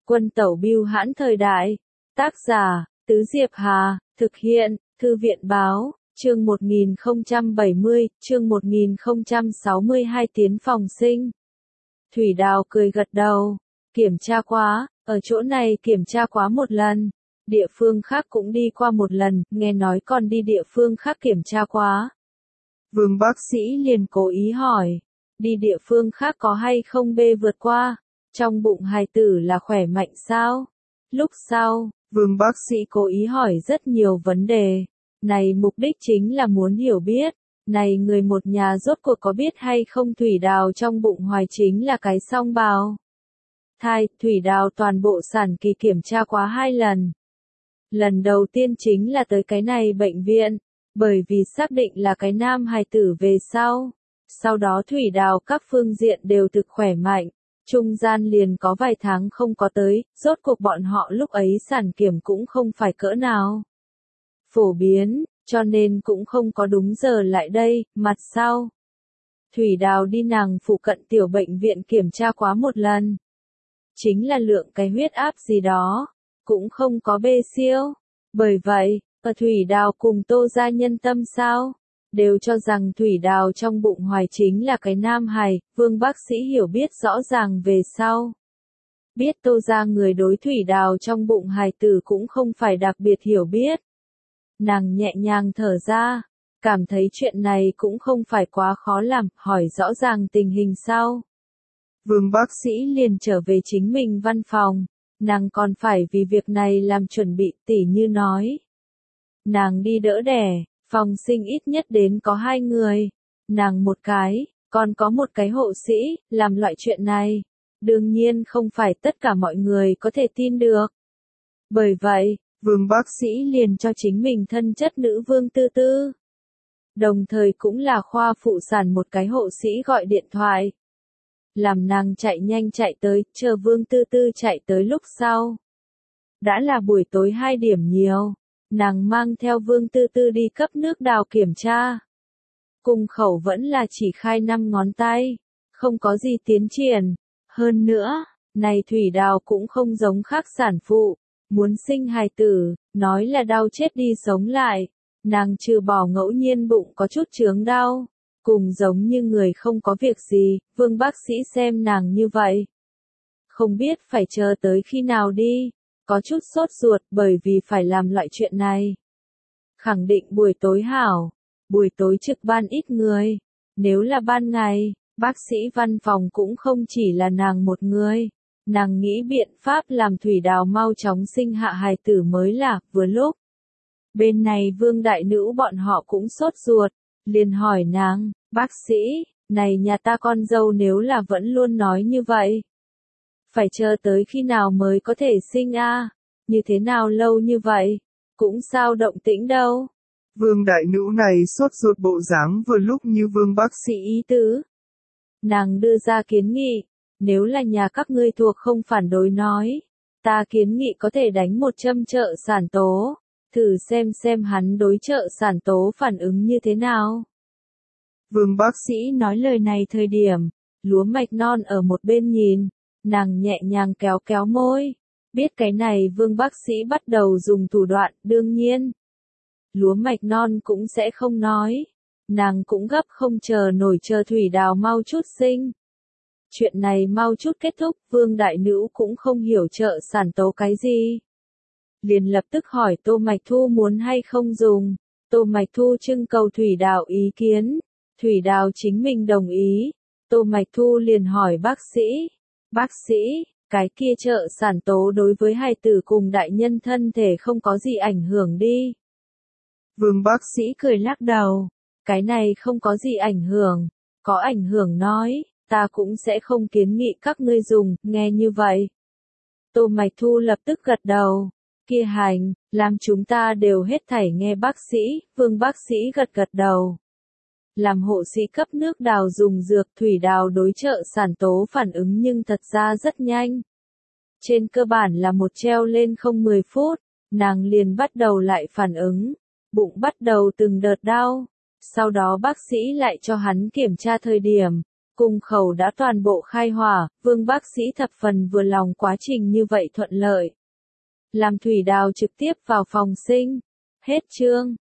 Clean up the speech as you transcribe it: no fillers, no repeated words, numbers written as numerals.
Quân tẩu bưu hãn thời đại. Tác giả, Tứ Diệp Hà, thực hiện, Thư viện báo, chương 1070, chương 1062 tiến phòng sinh. Thủy Đào cười gật đầu, kiểm tra quá, ở chỗ này kiểm tra quá một lần, địa phương khác cũng đi qua một lần, nghe nói còn đi địa phương khác kiểm tra quá. Vương bác sĩ liền cố ý hỏi, đi địa phương khác có hay không bê vượt qua, trong bụng hài tử là khỏe mạnh sao? Lúc sau, Vương bác sĩ cố ý hỏi rất nhiều vấn đề, này mục đích chính là muốn hiểu biết, này người một nhà rốt cuộc có biết hay không Thủy Đào trong bụng hoài chính là cái song bào. Thai, Thủy Đào toàn bộ sản kỳ kiểm tra quá 2 lần. Lần đầu tiên chính là tới cái này bệnh viện, bởi vì xác định là cái nam hài tử về sau đó Thủy Đào các phương diện đều thực khỏe mạnh, trung gian liền có vài tháng không có tới, rốt cuộc bọn họ lúc ấy sản kiểm cũng không phải cỡ nào phổ biến, cho nên cũng không có đúng giờ lại đây, mặt sau. Thủy Đào đi nàng phụ cận tiểu bệnh viện kiểm tra quá một lần. Chính là lượng cái huyết áp gì đó, cũng không có bê siêu. Bởi vậy, ở Thủy Đào cùng Tô gia nhân tâm sao? Đều cho rằng Thủy Đào trong bụng hoài chính là cái nam hài, Vương bác sĩ hiểu biết rõ ràng về sau. Biết Tô gia người đối Thủy Đào trong bụng hài tử cũng không phải đặc biệt hiểu biết. Nàng nhẹ nhàng thở ra, cảm thấy chuyện này cũng không phải quá khó làm, hỏi rõ ràng tình hình sau. Vương bác sĩ liền trở về chính mình văn phòng, nàng còn phải vì việc này làm chuẩn bị, tỉ như nói. Nàng đi đỡ đẻ, phòng sinh ít nhất đến có 2 người, nàng một cái, còn có một cái hộ sĩ, làm loại chuyện này. Đương nhiên không phải tất cả mọi người có thể tin được. Bởi vậy, Vương bác sĩ liền cho chính mình thân chất nữ Vương Tư Tư. Đồng thời cũng là khoa phụ sản một cái hộ sĩ gọi điện thoại. Làm nàng chạy nhanh chạy tới, chờ Vương Tư Tư chạy tới lúc sau. Đã là buổi tối 2 điểm nhiều, nàng mang theo Vương Tư Tư đi cấp nước Đào kiểm tra. Cung khẩu vẫn là chỉ khai 5 ngón tay, không có gì tiến triển. Hơn nữa, này Thủy Đào cũng không giống khác sản phụ, muốn sinh hài tử, nói là đau chết đi sống lại. Nàng trừ bỏ ngẫu nhiên bụng có chút chướng đau, cùng giống như người không có việc gì, Vương bác sĩ xem nàng như vậy. Không biết phải chờ tới khi nào đi, có chút sốt ruột bởi vì phải làm loại chuyện này. Khẳng định buổi tối hảo, buổi tối trực ban ít người, nếu là ban ngày, bác sĩ văn phòng cũng không chỉ là nàng một người. Nàng nghĩ biện pháp làm Thủy Đào mau chóng sinh hạ hài tử mới là vừa lúc. Bên này Vương đại nữ bọn họ cũng sốt ruột, liền hỏi nàng, bác sĩ, này nhà ta con dâu nếu là vẫn luôn nói như vậy. Phải chờ tới khi nào mới có thể sinh a? Như thế nào lâu như vậy? Cũng sao động tĩnh đâu? Vương đại nữ này sốt ruột bộ dáng vừa lúc như Vương bác sĩ ý tứ. Nàng đưa ra kiến nghị, nếu là nhà các ngươi thuộc không phản đối nói, ta kiến nghị có thể đánh một châm trợ sản tố, thử xem hắn đối trợ sản tố phản ứng như thế nào. Vương bác sĩ nói lời này thời điểm, lúa mạch non ở một bên nhìn, nàng nhẹ nhàng kéo kéo môi, biết cái này Vương bác sĩ bắt đầu dùng thủ đoạn, đương nhiên. Lúa mạch non cũng sẽ không nói, nàng cũng gấp không chờ nổi chờ Thủy Đào mau chút sinh. Chuyện này mau chút kết thúc, Vương đại nữ cũng không hiểu trợ sản tố cái gì. Liền lập tức hỏi Tô Mạch Thu muốn hay không dùng, Tô Mạch Thu trưng cầu Thủy Đào ý kiến, Thủy Đào chính mình đồng ý, Tô Mạch Thu liền hỏi bác sĩ, cái kia trợ sản tố đối với hài tử cùng đại nhân thân thể không có gì ảnh hưởng đi. Vương bác sĩ cười lắc đầu, cái này không có gì ảnh hưởng, có ảnh hưởng nói, ta cũng sẽ không kiến nghị các ngươi dùng, nghe như vậy. Tô Mạch Thu lập tức gật đầu, kia hành, làm chúng ta đều hết thảy nghe bác sĩ, Vương bác sĩ gật đầu. Làm hộ sĩ cấp nước Đào dùng dược Thủy Đào đối trợ sản tố phản ứng nhưng thật ra rất nhanh. Trên cơ bản là một treo lên không 10 phút, nàng liền bắt đầu lại phản ứng, bụng bắt đầu từng đợt đau. Sau đó bác sĩ lại cho hắn kiểm tra thời điểm, Cung khẩu đã toàn bộ khai hỏa, Vương bác sĩ thập phần vừa lòng quá trình như vậy thuận lợi. Làm Thủy Đào trực tiếp vào phòng sinh. Hết chương.